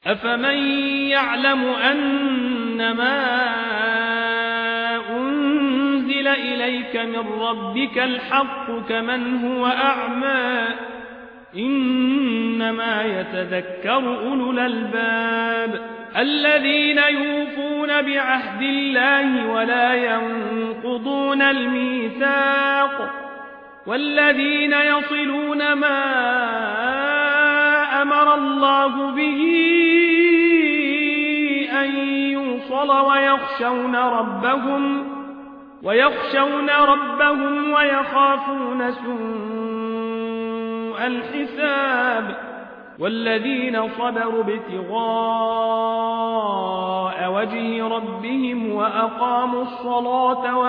أفمن يعلم أنما أنزل إليك من ربك الحق كمن هو أعمى إنما يتذكر أولو الألباب الذين يوفون بعهد الله ولا ينقضون الميثاق والذين يصلون ما أمر الله به أن يوصل ويخشون ربهم ويخافون سوء الحساب والذين صبروا ابتغاء وجه ربهم وأقاموا الصلاة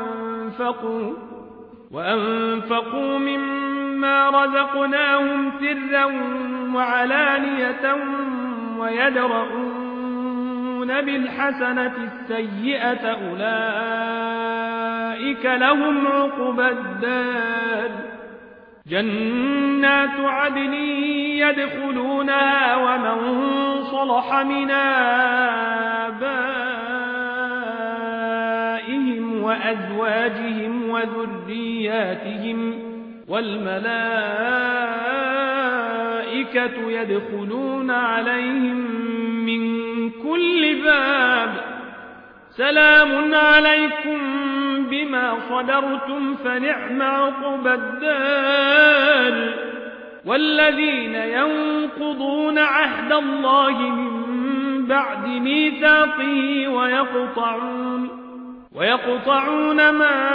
وأنفقوا مما رزقناهم سرا وعلانية ويدرؤون بالحسنة السيئة أولئك لهم عقبى الدار جنات عدن يدخلونها ومن صلح من آبائهم وأزواجهم وذرياتهم والملائكة يدخلون عليهم من كل باب سلام عليكم بما صبرتم فنعم عقبى الدار والذين ينقضون عهد الله من بعد ميثاقه ويقطعون ما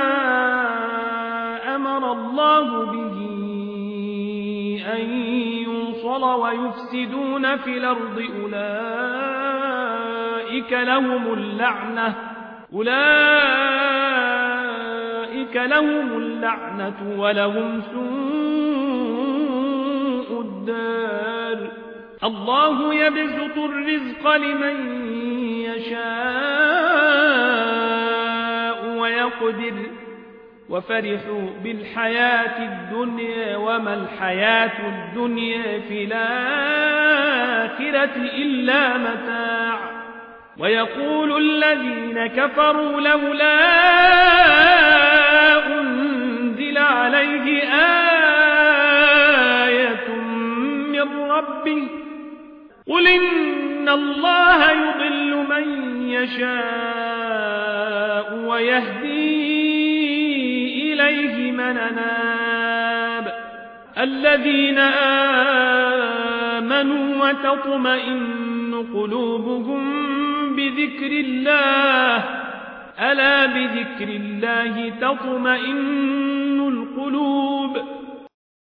أمر الله به أن يوصل ويفسدون في الأرض أولئك لهم اللعنة ولهم سوء الدار الله يبسط الرزق لمن يشاء ويقدر وفرحوا بالحياة الدنيا وما الحياة الدنيا في الآخرة إلا متاع ويقول الذين كفروا لولا أنزل عليه آية من ربه قل إن الله يضل من يشاء ويهدي إليه من أناب الذين آمنوا وتطمئن قلوبهم بذكر الله ألا بذكر الله تطمئن القلوب